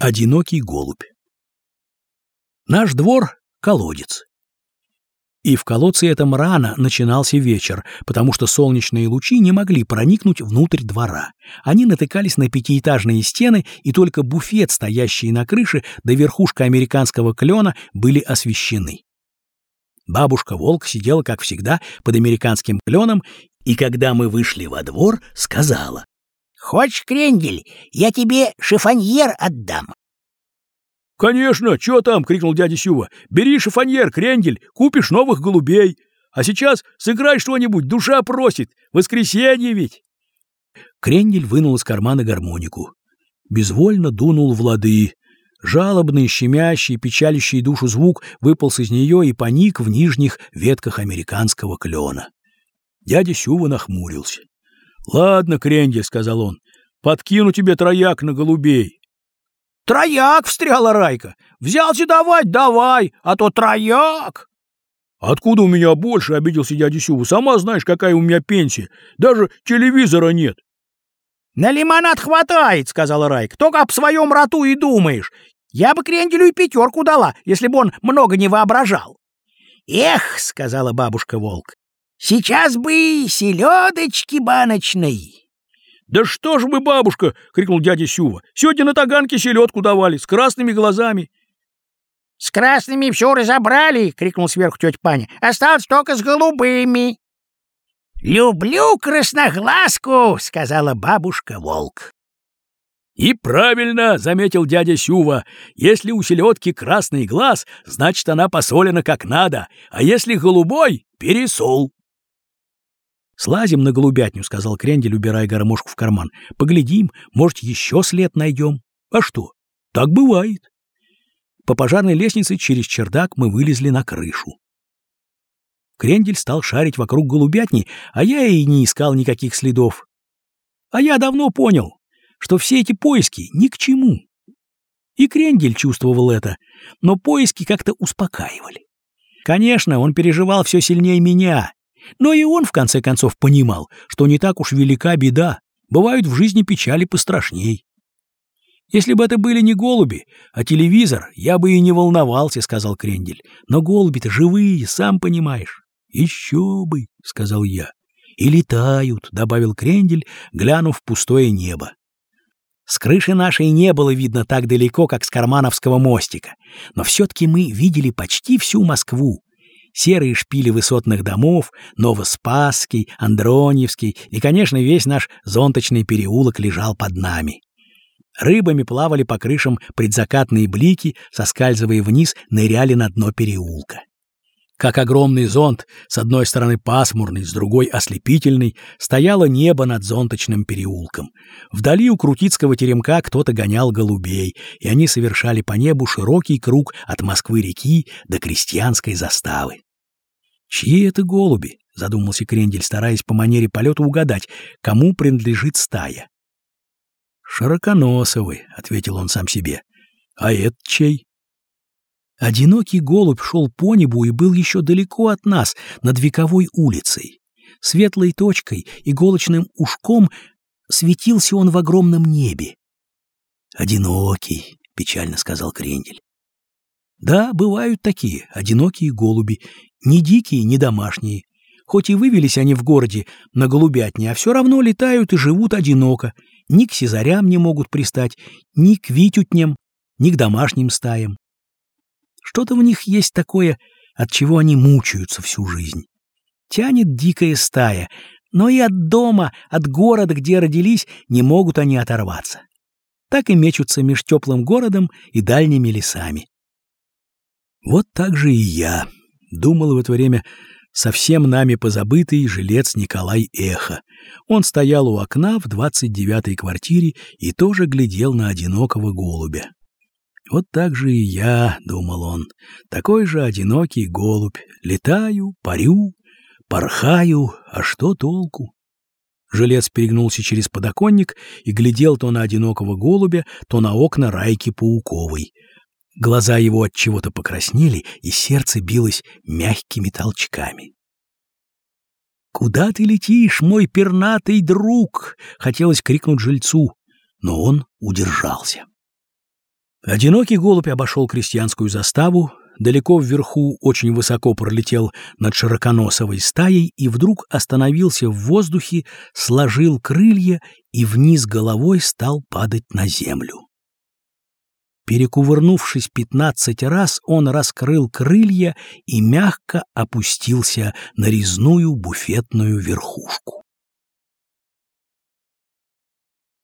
Одинокий голубь. Наш двор — колодец. И в колодце этом рано начинался вечер, потому что солнечные лучи не могли проникнуть внутрь двора. Они натыкались на пятиэтажные стены, и только буфет, стоящий на крыше, да верхушка американского клена были освещены. Бабушка-волк сидела, как всегда, под американским кленом, и когда мы вышли во двор, сказала: «Хочешь крендель? Я тебе шифоньер отдам». «Конечно, чё там?» — крикнул дядя Сюва. «Бери шифоньер, крендель, купишь новых голубей. А сейчас сыграй что-нибудь, душа просит. Воскресенье ведь!» Крендель вынул из кармана гармонику. Безвольно дунул в лады. Жалобный, щемящий, печалящий душу звук выполз из нее и поник в нижних ветках американского клена. Дядя Сюва нахмурился. «Ладно, крендель», — сказал он, — «подкину тебе трояк на голубей». «Трояк!» — встряла Райка. «Взялся давать, давай, а то трояк!» «Откуда у меня больше?» — обиделся дядя Сюва. «Сама знаешь, какая у меня пенсия. Даже телевизора нет». «На лимонад хватает», — сказала Райка. «Только об своем роту и думаешь. Я бы кренделю и 5 дала, если бы он много не воображал». «Эх», — сказала бабушка-волк, — «сейчас бы селедочки баночной». «Да что ж вы, бабушка!» — крикнул дядя Сюва. «Сегодня на таганке селедку давали, с красными глазами». «С красными все разобрали!» — крикнул сверху тетя Паня. «Осталось только с голубыми». «Люблю красноглазку!» — сказала бабушка-волк. «И правильно!» — заметил дядя Сюва. «Если у селедки красный глаз, значит, она посолена как надо, а если голубой — пересол». «Слазим на голубятню», — сказал крендель, убирая гармошку в карман. «Поглядим, может, еще след найдем. А что? Так бывает». По пожарной лестнице через чердак мы вылезли на крышу. Крендель стал шарить вокруг голубятни, а я и не искал никаких следов. А я давно понял, что все эти поиски ни к чему. И крендель чувствовал это, но поиски как-то успокаивали. Конечно, он переживал все сильнее меня, но и он, в конце концов, понимал, что не так уж велика беда, бывают в жизни печали пострашней. «Если бы это были не голуби, а телевизор, я бы и не волновался», — сказал крендель. «Но голуби-то живые, сам понимаешь». «Еще бы», — сказал я. «И летают», — добавил крендель, глянув в пустое небо. С крыши нашей не было видно так далеко, как с Кармановского мостика, но все-таки мы видели почти всю Москву. Серые шпили высотных домов, Новоспасский, Андроньевский и, конечно, весь наш зонточный переулок лежал под нами. Рыбами плавали по крышам предзакатные блики, соскальзывая вниз, ныряли на дно переулка. Как огромный зонт, с одной стороны пасмурный, с другой ослепительный, стояло небо над зонточным переулком. Вдали у Крутицкого теремка кто-то гонял голубей, и они совершали по небу широкий круг от Москвы-реки до крестьянской заставы. «Чьи это голуби?» — задумался крендель, стараясь по манере полета угадать, кому принадлежит стая. «Широконосовы», — ответил он сам себе. «А это чей?» Одинокий голубь шел по небу и был еще далеко от нас, над Вековой улицей. Светлой точкой, иголочным ушком светился он в огромном небе. «Одинокий», — печально сказал крендель. Да, бывают такие, одинокие голуби, не дикие, не домашние. Хоть и вывелись они в городе на голубятне, а все равно летают и живут одиноко. Ни к сизарям не могут пристать, ни к витютням, ни к домашним стаям. Что-то в них есть такое, от чего они мучаются всю жизнь. Тянет дикая стая, но и от дома, от города, где родились, не могут они оторваться. Так и мечутся меж теплым городом и дальними лесами. Вот так же и я думал в это время совсем нами позабытый жилец Николай Эхо. Он стоял у окна в 29-й квартире и тоже глядел на одинокого голубя. Вот так же и я, думал он, такой же одинокий голубь. Летаю, парю, порхаю, а что толку? Жилец перегнулся через подоконник и глядел то на одинокого голубя, то на окна Райки Пауковой. Глаза его от чего-то покраснели, и сердце билось мягкими толчками. «Куда ты летишь, мой пернатый друг?» — хотелось крикнуть жильцу, но он удержался. Одинокий голубь обошел крестьянскую заставу, далеко вверху, очень высоко пролетел над широконосовой стаей и вдруг остановился в воздухе, сложил крылья и вниз головой стал падать на землю. Перекувырнувшись 15 раз, он раскрыл крылья и мягко опустился на резную буфетную верхушку.